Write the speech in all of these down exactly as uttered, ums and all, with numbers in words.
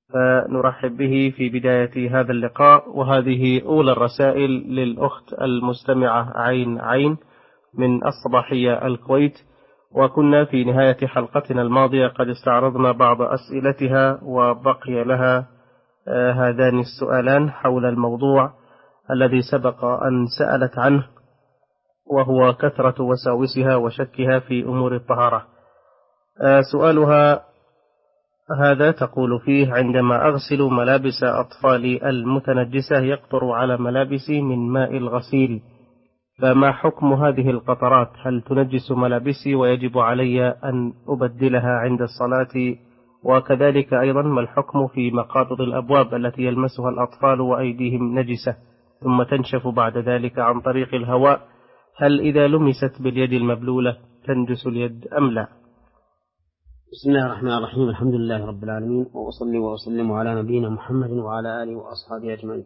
فنرحب به في بداية هذا اللقاء. وهذه أولى الرسائل للأخت المستمعة عين عين من الصباحية الكويت. وكنا في نهاية حلقتنا الماضية قد استعرضنا بعض أسئلتها، وبقي لها هذان السؤالان حول الموضوع الذي سبق أن سألت عنه، وهو كثرة وساوسها وشكها في أمور الطهارة. سؤالها هذا تقول فيه: عندما أغسل ملابس أطفالي المتنجسة يقطر على ملابسي من ماء الغسيل، فما حكم هذه القطرات؟ هل تنجس ملابسي ويجب علي أن أبدلها عند الصلاة؟ وكذلك أيضا ما الحكم في مقابض الأبواب التي يلمسها الأطفال وأيديهم نجسة ثم تنشف بعد ذلك عن طريق الهواء؟ هل إذا لمست باليد المبلولة تنجس اليد أم لا؟ بسم الله الرحمن الرحيم. الحمد لله رب العالمين، وأصلي وأسلم على نبينا محمد وعلى آله وأصحابه أجمعين.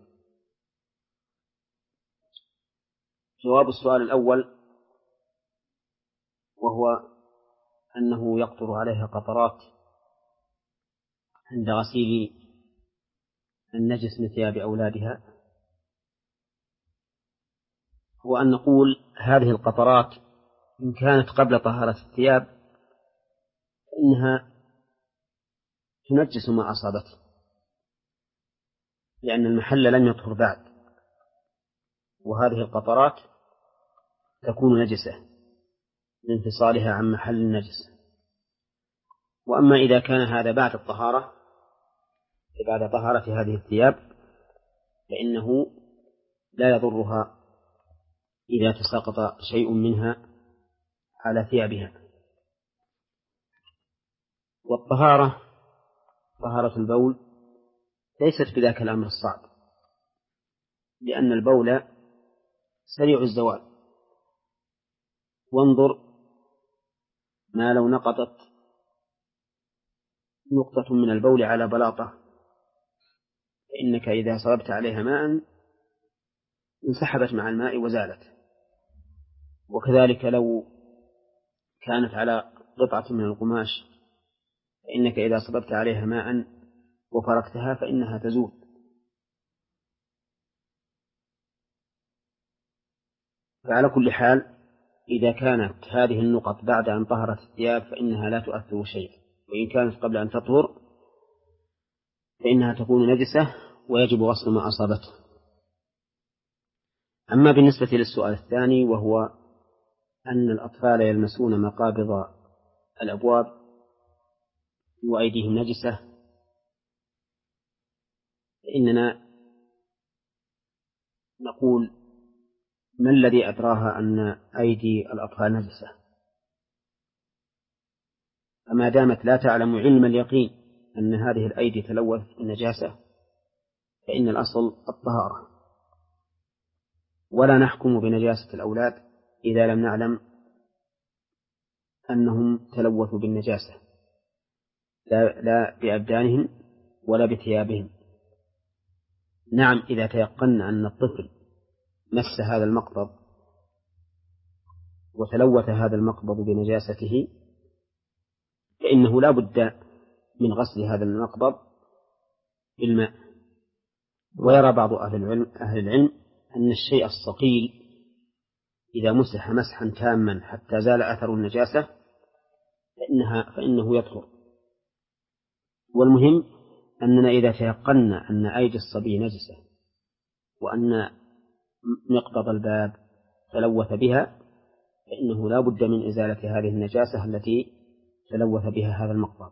جواب السؤال الأول، وهو أنه يقطر عليها قطرات عند غسيل النجس من ثياب أولادها، هو أن نقول هذه القطرات إن كانت قبل طهارة الثياب فإنها تنجس ما أصابته، لأن المحل لم يطهر بعد، وهذه القطرات تكون نجسة لانفصالها عن محل النجس. وأما إذا كان هذا بعد الطهارة، بعد طهارة هذه الثياب، فإنه لا يضرها إذا تساقط شيء منها على ثيابها. والطهارة طهارة البول ليست بذاك الأمر الصعب، لأن البول سريع الزوال. وانظر ما لو نقطت نقطة من البول على بلاطة، فإنك إذا صببت عليها ماء انسحبت مع الماء وزالت. وكذلك لو كانت على قطعة من القماش، فإنك إذا صببت عليها ماء وفركتها فإنها تزول. فعلى كل حال إذا كانت هذه النقط بعد أن طهرت الثياب فإنها لا تؤثر شيئا، وإن كانت قبل أن تطهر فإنها تكون نجسة ويجب غسل ما أصابته. أما بالنسبة للسؤال الثاني، وهو أن الأطفال يلمسون مقابض الأبواب وأيديهم نجسة، فإننا نقول: ما الذي أدراها أن أيدي الأطفال نجسة؟ فما دامت لا تعلم علم اليقين أن هذه الأيدي تلوثت بالنجاسة فإن الأصل الطهارة، ولا نحكم بنجاسة الأولاد إذا لم نعلم أنهم تلوثوا بالنجاسة، لا, لا بأبدانهم ولا بثيابهم. نعم، إذا تيقنا أن الطفل مس هذا المقبض وتلوث هذا المقبض بنجاسته فإنه لا بد من غسل هذا المقبض بالماء. ويرى بعض أهل العلم, أهل العلم أن الشيء الصقيل إذا مسح مسحا تاما حتى زال أثر النجاسة فإنها فإنه يطهر. والمهم أننا إذا تيقنا أن أيدي الصبي نجسة وأن مقبض الباب تلوث بها فإنه لا بد من إزالة هذه النجاسة التي تلوث بها هذا المقبض،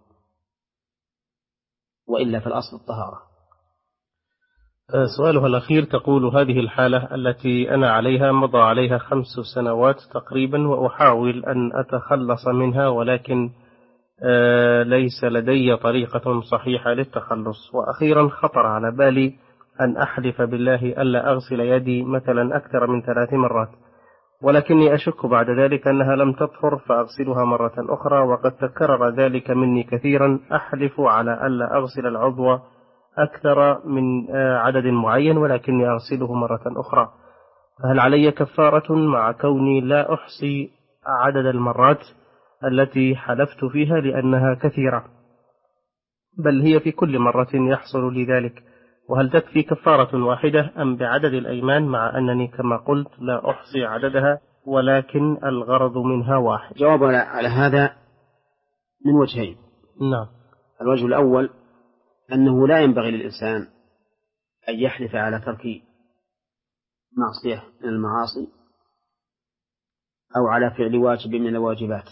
وإلا في الأصل الطهارة. سؤالها الأخير تقول: هذه الحالة التي أنا عليها مضى عليها خمس سنوات تقريبا، وأحاول أن أتخلص منها، ولكن ليس لدي طريقة صحيحة للتخلص. وأخيرا خطر على بالي أن أحلف بالله ألا أغسل يدي مثلا أكثر من ثلاث مرات، ولكني أشك بعد ذلك أنها لم تطهر فأغسلها مرة أخرى، وقد تكرر ذلك مني كثيرا. أحلف على ألا أغسل العضو أكثر من عدد معين ولكني أغسله مرة أخرى، فهل علي كفارة مع كوني لا أحصي عدد المرات التي حلفت فيها لأنها كثيرة؟ بل هي في كل مرة يحصل لي ذلك؟ وهل تكفي كفارة واحدة أم بعدد الأيمان، مع أنني كما قلت لا أحصي عددها ولكن الغرض منها واحد؟ جواب على هذا من وجهين. نعم. الوجه الأول أنه لا ينبغي للإنسان أن يحلف على ترك معصية من المعاصي أو على فعل واجب من الواجبات،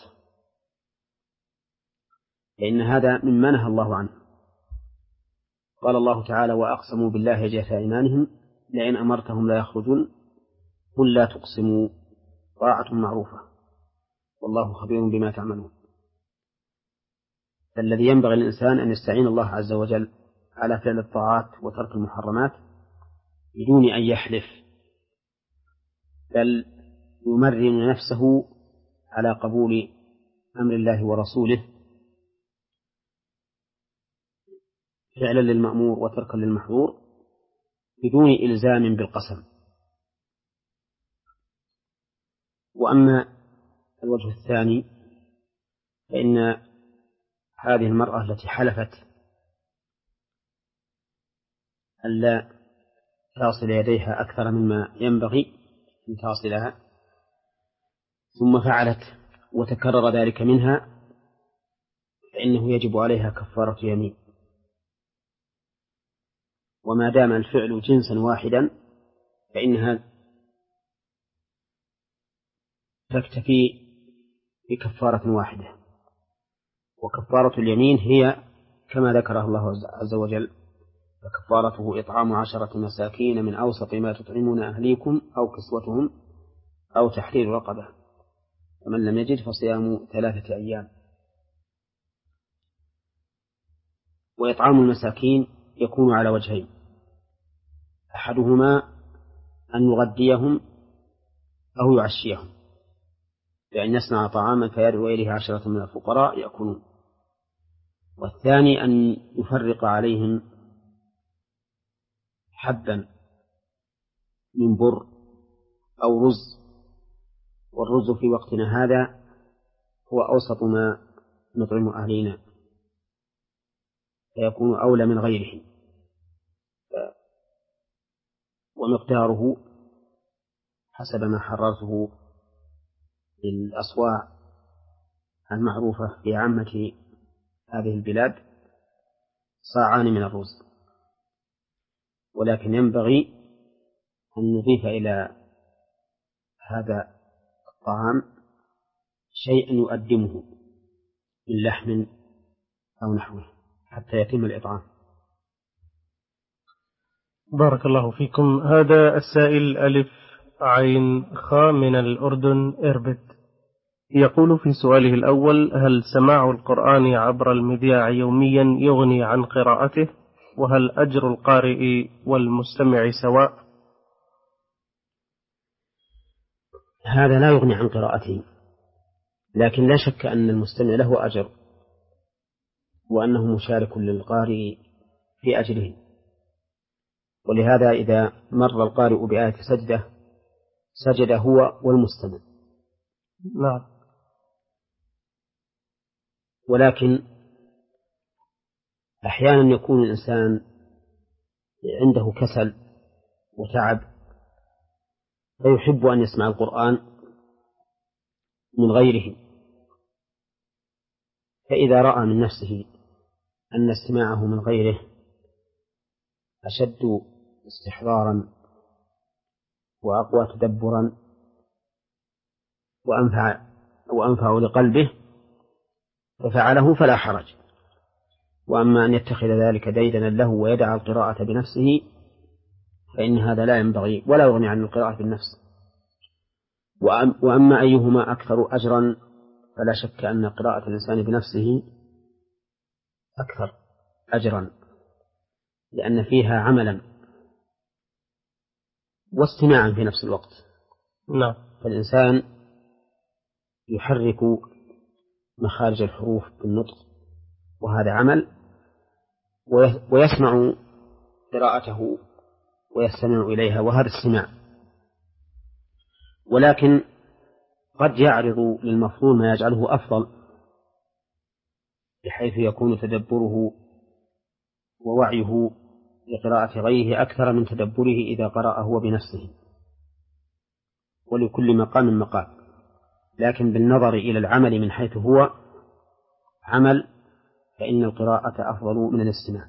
لأن هذا مما نهى الله عنه. قال الله تعالى: وأقسموا بالله جهد أيمانهم لئن أمرتهم لا يخرجون قل لا تقسموا طاعة معروفة والله خبير بما تعملون. فالذي ينبغي للإنسان أن يستعين الله عز وجل على فعل الطاعات وترك المحرمات بدون أن يحلف، بل يمرن نفسه على قبول أمر الله ورسوله فعلا للمأمور وتركا للمحظور بدون إلزام بالقسم. وأما الوجه الثاني فإن هذه المرأة التي حلفت ألا تصل يديها أكثر مما ينبغي أن تصلها ثم فعلت وتكرر ذلك منها، فإنه يجب عليها كفارة يمين. وما دام الفعل جنسا واحدا فإنها تكتفي بكفارة واحدة، وكفارة اليمين هي كما ذكرها الله عز وجل: فكفارته إطعام عشرة مساكين من أوسط ما تطعمون أهليكم أو كسوتهم أو تحرير رقبة، فمن لم يجد فصيام ثلاثة أيام. وإطعام المساكين يكون على وجهين: أحدهما أن يغديهم أو يعشيهم، بأن يصنع طعاما فيدعو إليه عشرة من الفقراء يأكلون، والثاني أن يفرق عليهم حبا من بر أو رز، والرز في وقتنا هذا هو أوسط ما نطعم أهلنا فيكون أولى من غيره، ومقداره حسب ما حررته للأصواع المعروفة في عامة هذه البلاد صاعان من الرز. ولكن ينبغي أن نضيف إلى هذا الطعام شيئا يؤدمه من لحم أو نحوه حتى يتم الإطعام. بارك الله فيكم. هذا السائل ألف عين خاء من الأردن إربد يقول في سؤاله الأول: هل سماع القرآن عبر المذياع يوميا يغني عن قراءته؟ وهل أجر القارئ والمستمع سواء؟ هذا لا يغني عن قراءته، لكن لا شك أن المستمع له أجر وأنه مشارك للقارئ في أجره. ولهذا إذا مر القارئ بآية سجدة سجد هو والمستمع. نعم. ولكن أحيانا يكون الإنسان عنده كسل وتعب فيحب أن يسمع القرآن من غيره، فإذا رأى من نفسه أن استماعه من غيره أشد استحضارا وأقوى تدبرا وأنفع وأنفع لقلبه ففعله فلا حرج. وأما أن يتخذ ذلك ديدنا له ويدع القراءة بنفسه فإن هذا لا ينبغي ولا يغني عن القراءة بالنفس. وأما أيهما أكثر أجرا فلا شك أن قراءة الإنسان بنفسه أكثر أجرا، لأن فيها عملا واستماعا في نفس الوقت. نعم. فالإنسان يحرك مخارج الحروف بالنطق وهذا عمل، ويسمع قراءته ويستمع إليها وهذا استماع. ولكن قد يعرض للمفضول ما يجعله أفضل، بحيث يكون تدبره ووعيه لقراءة غيره أكثر من تدبره إذا قرأ هو بنفسه، ولكل مقام مقام، لكن بالنظر إلى العمل من حيث هو عمل فإن القراءة أفضل من الاستماع.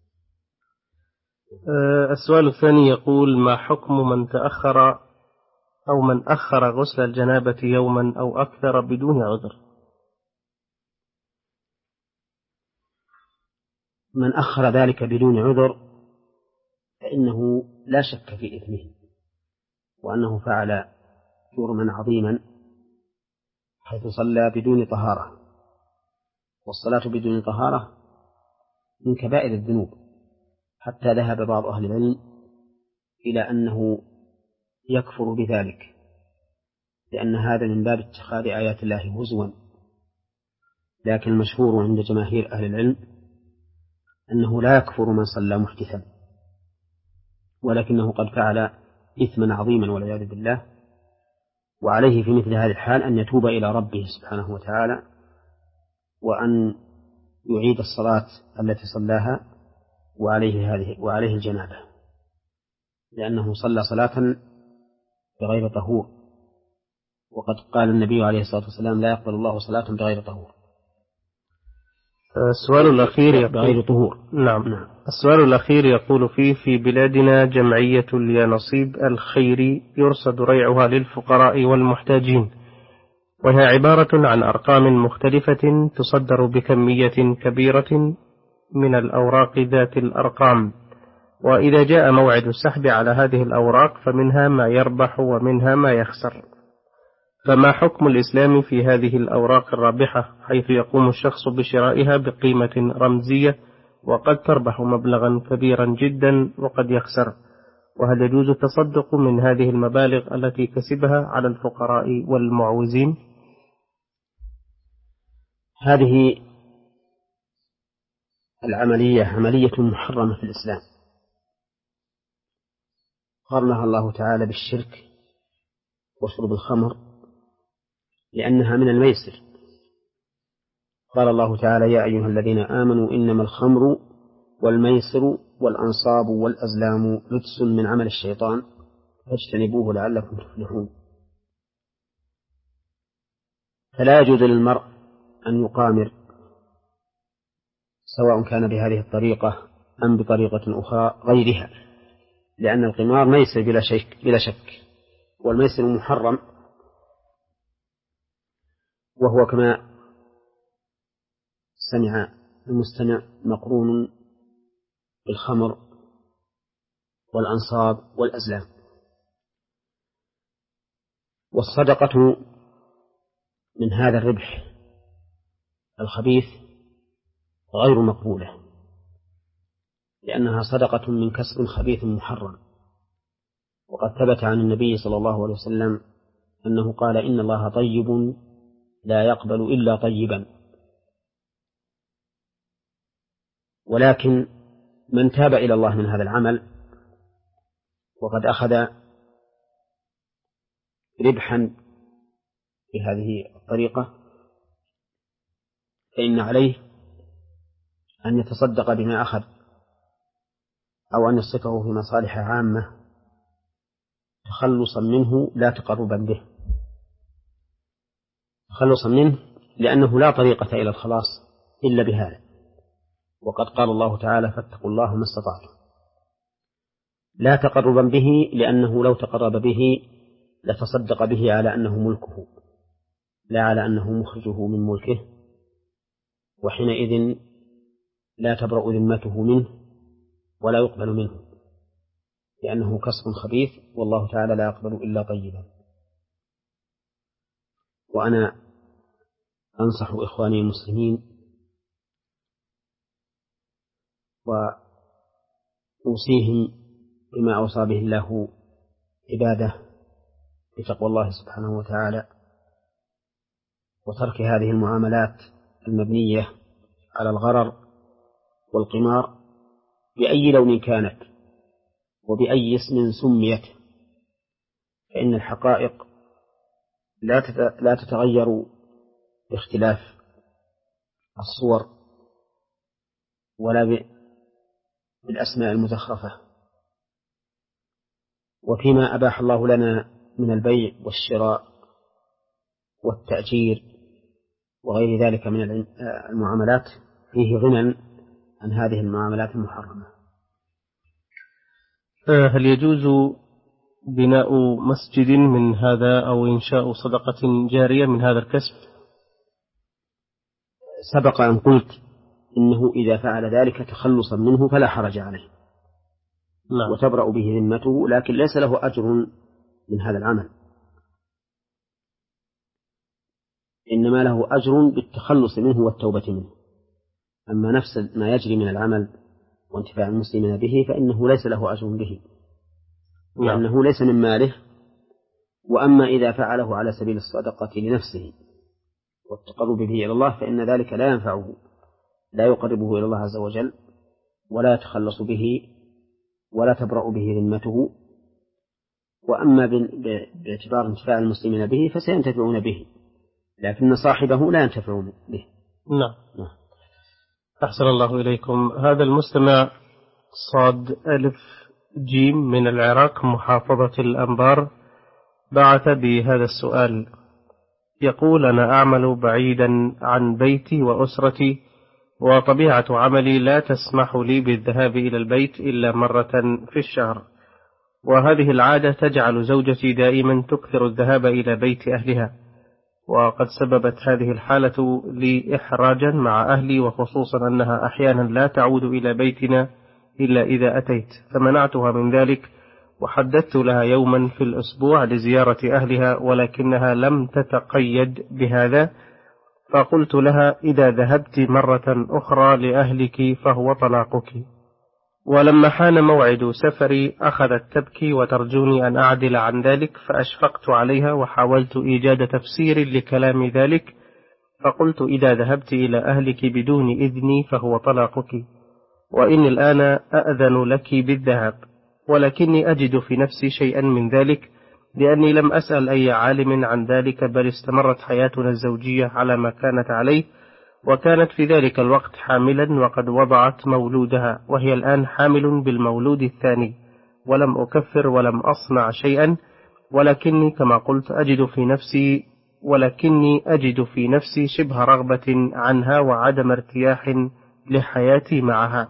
السؤال الثاني يقول: ما حكم من تأخر أو من أخر غسل الجنابة يوما أو أكثر بدون عذر؟ من أخر ذلك بدون عذر فإنه لا شك في إثمه، وأنه فعل جرما عظيما حيث صلى بدون طهارة، والصلاة بدون طهارة من كبائر الذنوب، حتى ذهب بعض أهل العلم إلى أنه يكفر بذلك، لأن هذا من باب اتخاذ آيات الله هزوا. لكن المشهور عند جماهير أهل العلم أنه لا يكفر من صلى محدثا، ولكنه قد فعل إثما عظيما والعياذ بالله، وعليه في مثل هذه الحال أن يتوب إلى ربه سبحانه وتعالى، وأن يعيد الصلاة التي صلاها وعليه هذه وعليه الجنابة، لأنه صلى صلاة بغير طهور، وقد قال النبي عليه الصلاة والسلام: لا يقبل الله صلاة بغير طهور. السؤال الأخير يقول بغير طهور. نعم. نعم. السؤال الأخير يقول فيه: في بلادنا جمعية اليانصيب الخيري يرصد ريعها للفقراء والمحتاجين، وهي عبارة عن أرقام مختلفة تصدر بكمية كبيرة من الأوراق ذات الأرقام، وإذا جاء موعد السحب على هذه الأوراق فمنها ما يربح ومنها ما يخسر، فما حكم الإسلام في هذه الأوراق الرابحة، حيث يقوم الشخص بشرائها بقيمة رمزية وقد تربح مبلغا كبيرا جدا وقد يخسر؟ وهل يجوز التصدق من هذه المبالغ التي كسبها على الفقراء والمعوزين؟ هذه العملية عملية محرمة في الإسلام، قرنها الله تعالى بالشرك وشرب الخمر لأنها من الميسر. قال الله تعالى: يا أيها الذين آمنوا إنما الخمر والميسر والأنصاب والأزلام رجس من عمل الشيطان فاجتنبوه لعلكم تفلحون. فلا يجوز للمرء أن يقامر، سواء كان بهذه الطريقة أم بطريقة أخرى غيرها، لأن القمار ميسر بلا شك, بلا شك والميسر محرم، وهو كما سمع المستمع مقرون بالخمر والأنصاب والأزلام. والصدقة من هذا الربح الخبيث غير مقبولة، لأنها صدقة من كسب خبيث محرم، وقد ثبت عن النبي صلى الله عليه وسلم أنه قال: إن الله طيب لا يقبل إلا طيبا. ولكن من تاب إلى الله من هذا العمل وقد أخذ ربحا بهذه الطريقة فإن عليه أن يتصدق بما أخذ، أو أن يصرفه في مصالح عامة تخلصا منه لا تقربا به، تخلصا منه لأنه لا طريقة إلى الخلاص إلا بهذا. وقد قال الله تعالى: فاتقوا الله ما استطعتم. لا تقربا به، لأنه لو تقرب به لتصدق به على أنه ملكه لا على أنه مخرجه من ملكه، وحينئذ لا تبرأ ذمته منه ولا يقبل منه، لأنه كسب خبيث، والله تعالى لا يقبل إلا طيبا. وأنا أنصح إخواني المسلمين وأوصيهم بما أوصى به الله عباده بتقوى الله سبحانه وتعالى، وترك هذه المعاملات المبنية على الغرر والقمار بأي لون كانت وبأي اسم سميت، فإن الحقائق لا تتغير باختلاف الصور ولا بالأسماء المزخرفة. وفيما أباح الله لنا من البيع والشراء والتأجير وغير ذلك من المعاملات فيه غنى عن هذه المعاملات المحرمة. هل يجوز بناء مسجد من هذا أو إنشاء صدقة جارية من هذا الكسب؟ سبق أن قلت إنه إذا فعل ذلك تخلصا منه فلا حرج عليه. لا. وتبرأ به ذمته، لكن ليس له أجر من هذا العمل، إنما له أجر بالتخلص منه والتوبة منه. أما نفس ما يجري من العمل وانتفاع المسلمين به فإنه ليس له أجر به، لأنه ليس من ماله. وأما إذا فعله على سبيل الصدقة لنفسه والتقرب به إلى الله فإن ذلك لا ينفعه، لا يقربه إلى الله عز وجل، ولا يتخلص به، ولا تبرأ به ذمته. وأما باعتبار انتفاع المسلمين به فسينتفعون به، لكن صاحبه لا ينتفعون به. نعم. نعم. أحسن الله إليكم. هذا المستمع صاد ألف جيم من العراق محافظة الأنبار بعث بهذا السؤال، يقول: أنا أعمل بعيدا عن بيتي وأسرتي، وطبيعة عملي لا تسمح لي بالذهاب إلى البيت إلا مرة في الشهر، وهذه العادة تجعل زوجتي دائما تكثر الذهاب إلى بيت أهلها، وقد سببت هذه الحالة لي إحراجا مع أهلي، وخصوصا أنها أحيانا لا تعود إلى بيتنا إلا إذا أتيت، فمنعتها من ذلك وحددت لها يوما في الأسبوع لزيارة أهلها، ولكنها لم تتقيد بهذا، فقلت لها: إذا ذهبت مرة أخرى لأهلك فهو طلاقك. ولما حان موعد سفري أخذت تبكي وترجوني أن أعدل عن ذلك، فأشفقت عليها وحاولت إيجاد تفسير لكلام ذلك، فقلت: إذا ذهبت إلى أهلك بدون إذني فهو طلاقك، وإني الآن أأذن لك بالذهاب، ولكني أجد في نفسي شيئا من ذلك، لأني لم أسأل أي عالم عن ذلك، بل استمرت حياتنا الزوجية على ما كانت عليه، وكانت في ذلك الوقت حاملا وقد وضعت مولودها، وهي الآن حامل بالمولود الثاني، ولم أكفر ولم أصنع شيئا، ولكني كما قلت أجد في نفسي ولكني أجد في نفسي شبه رغبة عنها وعدم ارتياح لحياتي معها،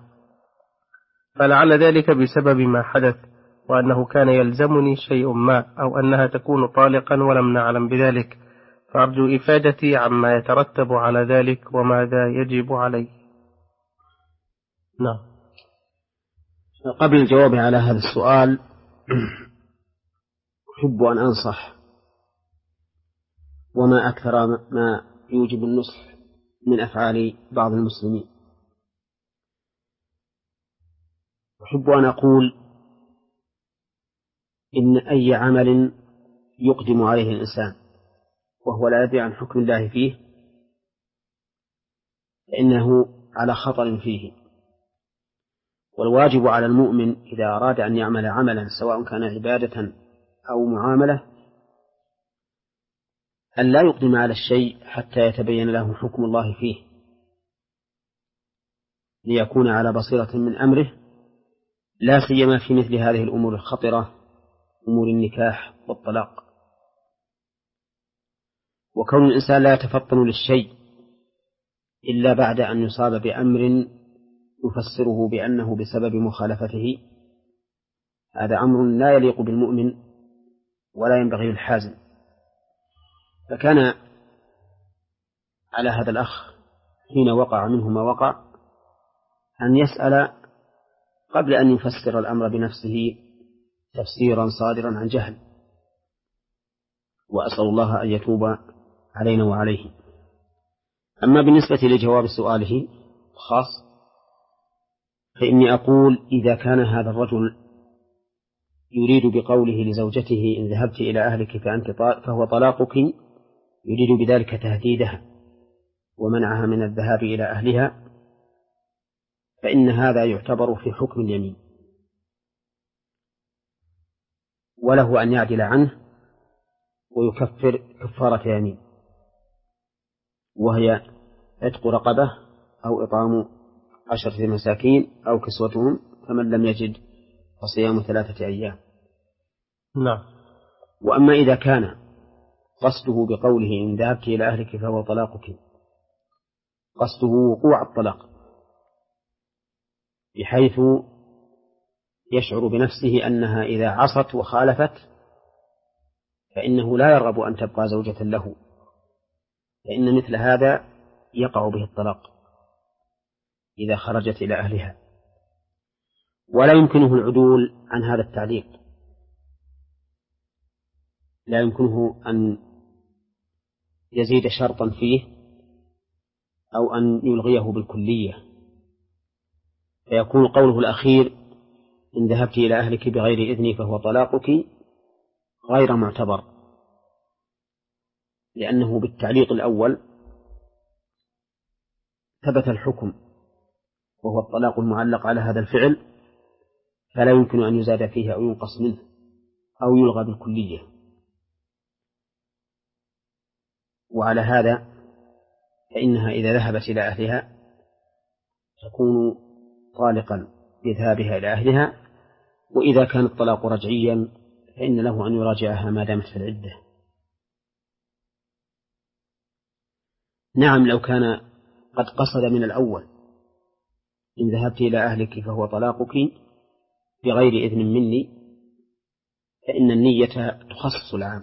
فلعل ذلك بسبب ما حدث، وأنه كان يلزمني شيء ما، أو أنها تكون طالقا ولم نعلم بذلك، فأرجو إفادتي عما يترتب على ذلك وماذا يجب علي. نعم. قبل الجواب على هذا السؤال أحب أن أنصح، وما أكثر ما يوجب النصح من أفعال بعض المسلمين. أحب أن أقول إن أي عمل يقدم عليه الإنسان وهو لا يدري عن حكم الله فيه فإنه على خطر فيه، والواجب على المؤمن إذا أراد أن يعمل عملا سواء كان عبادة أو معاملة أن لا يقدم على الشيء حتى يتبين له حكم الله فيه، ليكون على بصيرة من أمره، لا سيما في مثل هذه الأمور الخطرة، أمور النكاح والطلاق. وكون الإنسان لا يتفطن للشيء إلا بعد أن يصاب بأمر يفسره بأنه بسبب مخالفته، هذا أمر لا يليق بالمؤمن ولا ينبغي للحازم. فكان على هذا الأخ حين وقع منه ما وقع أن يسأل قبل أن يفسر الأمر بنفسه تفسيرا صادرا عن جهل، وأسأل الله أن يتوب علينا وعليه. أما بالنسبة لجواب سؤاله خاص فإني أقول إذا كان هذا الرجل يريد بقوله لزوجته إن ذهبت إلى أهلك فأنت فهو طلاقك، يريد بذلك تهديدها ومنعها من الذهاب إلى أهلها، فإن هذا يعتبر في حكم اليمين، وله أن يعدل عنه ويكفر كفارة يمين، وهي عتق رقبة أو إطعام عشرة مساكين أو كسوتهم فمن لم يجد فصيام ثلاثة أيام. نعم. وأما إذا كان قصده بقوله إن ذهبت إلى أهلك فهو طلاقك قصده وقوع الطلاق، بحيث يشعر بنفسه أنها إذا عصت وخالفت فإنه لا يرغب أن تبقى زوجة له، فإن مثل هذا يقع به الطلاق إذا خرجت إلى أهلها، ولا يمكنه العدول عن هذا التعليق، لا يمكنه أن يزيد شرطا فيه أو أن يلغيه بالكلية، فيكون قوله الأخير إن ذهبت إلى أهلك بغير إذني فهو طلاقك غير معتبر، لأنه بالتعليق الأول ثبت الحكم وهو الطلاق المعلق على هذا الفعل، فلا يمكن أن يزاد فيه أو ينقص منه أو يلغى بالكلية. وعلى هذا فإنها إذا ذهبت إلى أهلها تكون طالقا بذهابها إلى أهلها، وإذا كان الطلاق رجعيا فإن له أن يراجعها ما دامت في العدة. نعم، لو كان قد قصد من الأول إن ذهبت إلى أهلك فهو طلاقك بغير إذن مني، فإن النية تخصص العام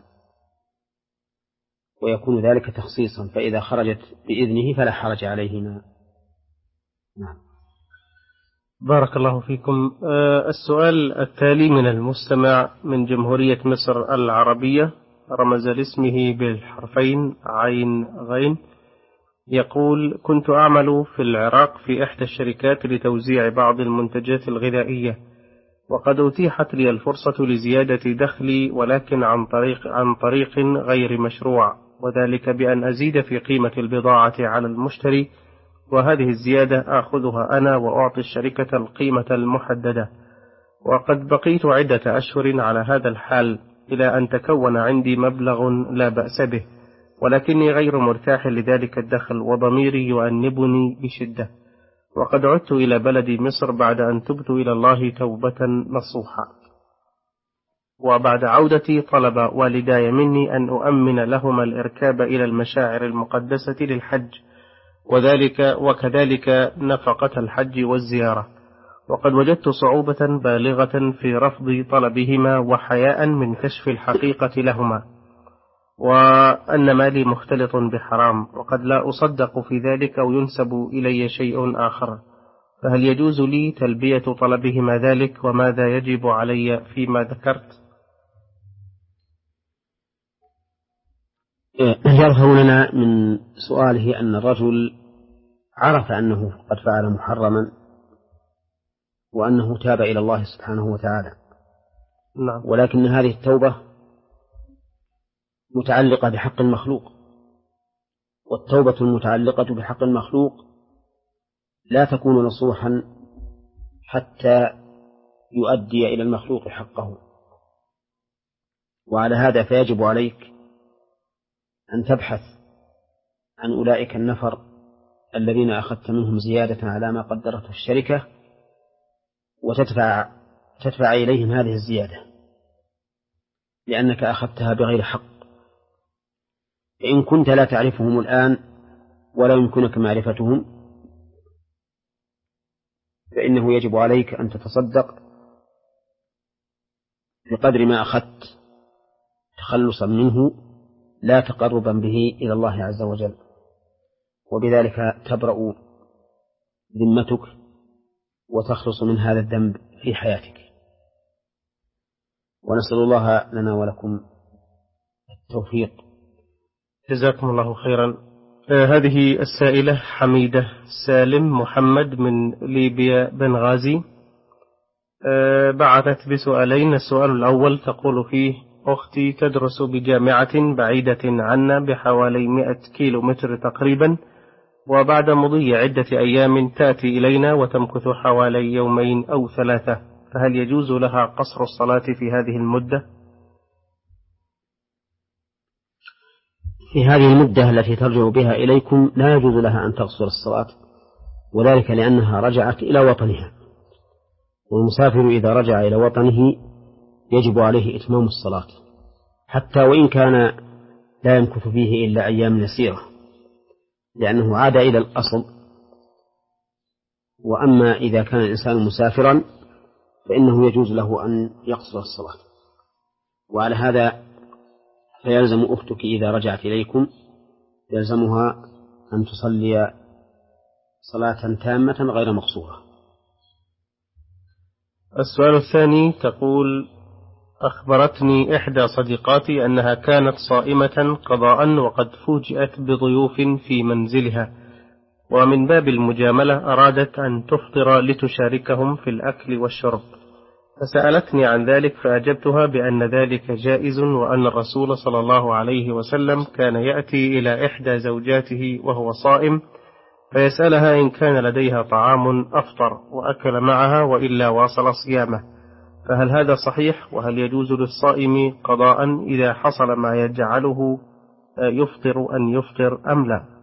ويكون ذلك تخصيصا، فإذا خرجت بإذنه فلا حرج عليهما. نعم. بارك الله فيكم. أه السؤال التالي من المستمع من جمهورية مصر العربية، رمز لاسمه بالحرفين عين غين، يقول: كنت أعمل في العراق في إحدى الشركات لتوزيع بعض المنتجات الغذائية، وقد أتيحت لي الفرصة لزيادة دخلي ولكن عن طريق عن طريق غير مشروع، وذلك بأن أزيد في قيمة البضاعة على المشتري، وهذه الزيادة آخذها أنا وأعطي الشركة القيمة المحددة، وقد بقيت عدة أشهر على هذا الحال إلى أن تكون عندي مبلغ لا بأس به، ولكني غير مرتاح لذلك الدخل وضميري يؤنبني بشدة، وقد عدت إلى بلد مصر بعد أن تبت إلى الله توبة نصوحا، وبعد عودتي طلب والداي مني أن أؤمن لهما الإركاب إلى المشاعر المقدسة للحج، وذلك وكذلك نفقة الحج والزيارة، وقد وجدت صعوبة بالغة في رفض طلبهما وحياء من كشف الحقيقة لهما، وأن مالي مختلط بحرام، وقد لا أصدق في ذلك أو ينسب إلي شيء آخر، فهل يجوز لي تلبية طلبهما ذلك، وماذا يجب علي فيما ذكرت؟ يظهر لنا من سؤاله أن الرجل عرف أنه قد فعل محرما وأنه تاب إلى الله سبحانه وتعالى. نعم. ولكن هذه التوبة متعلقة بحق المخلوق، والتوبة المتعلقة بحق المخلوق لا تكون نصوحا حتى يؤدي إلى المخلوق حقه، وعلى هذا فيجب عليك أن تبحث عن أولئك النفر الذين أخذت منهم زيادة على ما قدرته الشركة وتدفع تدفع إليهم هذه الزيادة، لأنك أخذتها بغير حق. فإن كنت لا تعرفهم الآن ولا يمكنك معرفتهم فإنه يجب عليك أن تتصدق بقدر ما أخذت تخلصا منه لا تقربا به إلى الله عز وجل، وبذلك تبرأ ذمتك وتخلص من هذا الذنب في حياتك. ونسأل الله لنا ولكم التوفيق. جزاكم الله خيرا. آه هذه السائلة حميدة سالم محمد من ليبيا بنغازي، آه بعثت بسؤالين. السؤال الأول تقول فيه: أختي تدرس بجامعة بعيدة عنا بحوالي مئة كيلو متر تقريبا، وبعد مضي عدة أيام تأتي إلينا وتمكث حوالي يومين أو ثلاثة، فهل يجوز لها قصر الصلاة في هذه المدة؟ في هذه المدة التي ترجع بها إليكم لا يجوز لها أن تقصر الصلاة، وذلك لأنها رجعت إلى وطنها، والمسافر إذا رجع إلى وطنه يجب عليه إتمام الصلاة حتى وإن كان لا يمكث فيه إلا أيام يسيرة، لأنه عاد إلى الأصل. وأما إذا كان الإنسان مسافرا فإنه يجوز له أن يقصر الصلاة. وعلى هذا فيلزم أختك إذا رجعت إليكم يلزمها أن تصلي صلاة تامة غير مقصورة. السؤال الثاني تقول: أخبرتني إحدى صديقاتي أنها كانت صائمة قضاء وقد فوجئت بضيوف في منزلها، ومن باب المجاملة أرادت أن تفطر لتشاركهم في الأكل والشرب، فسألتني عن ذلك فأجبتها بأن ذلك جائز، وأن الرسول صلى الله عليه وسلم كان يأتي إلى إحدى زوجاته وهو صائم فيسألها إن كان لديها طعام أفطر وأكل معها، وإلا واصل صيامه، فهل هذا صحيح؟ وهل يجوز للصائم قضاء إذا حصل ما يجعله يفطر أن يفطر أم لا؟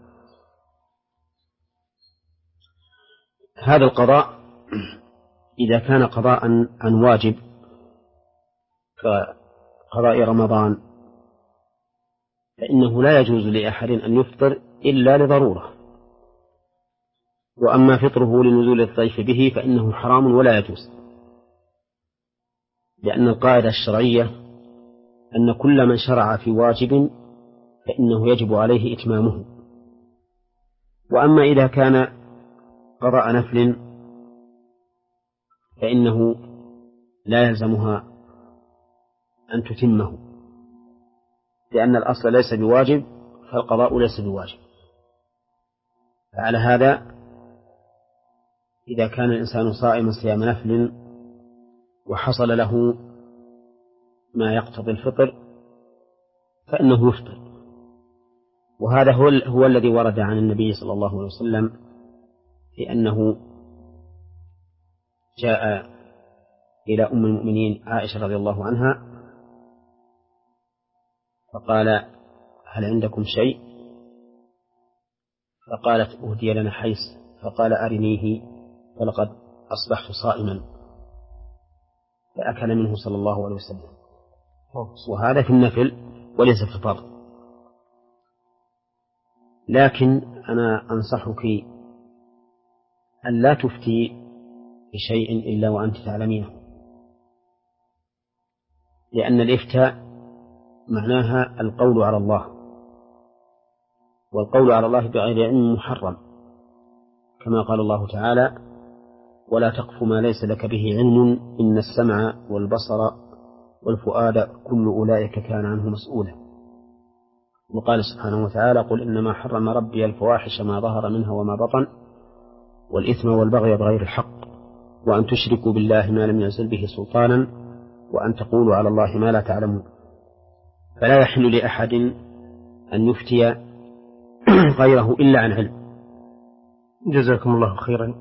هذا القضاء إذا كان قضاء عن واجب كقضاء رمضان فإنه لا يجوز لأحد أن يفطر إلا لضرورة، وأما فطره لنزول الضيف به فإنه حرام ولا يجوز، لأن القاعدة الشرعية أن كل من شرع في واجب فإنه يجب عليه إتمامه. وأما إذا كان قضاء نفل فإنه لا يلزمها أن تتمه، لأن الأصل ليس بواجب فالقضاء ليس بواجب. فعلى هذا إذا كان الإنسان صائما صيام نفل وحصل له ما يقتضي الفطر فإنه يفطر. وهذا هو, هو الذي ورد عن النبي صلى الله عليه وسلم في أنه جاء إلى أم المؤمنين عائشة رضي الله عنها فقال: هل عندكم شيء؟ فقالت: أهدي لنا حيث. فقال: أرنيه فلقد أصبحت صائما، فأكل منه صلى الله عليه وسلم. وهذا في النفل وليس في الفرض. لكن أنا أنصحك أن لا تفتي بشيء إلا وأنت تعلمينه، لأن الإفتاء معناها القول على الله، والقول على الله بغير علم محرم، كما قال الله تعالى: ولا تقف ما ليس لك به علم إن السمع والبصر والفؤاد كل أولئك كان عنه مسؤولا. وقال سبحانه وتعالى: قل إنما حرم ربي الفواحش ما ظهر منها وما بطن والإثم والبغي بغير الحق وأن تشركوا بالله ما لم ينزل به سلطانا وأن تقولوا على الله ما لا تعلمون. فلا يحل لأحد أن يفتي غيره إلا عن علم. جزاكم الله خيرا.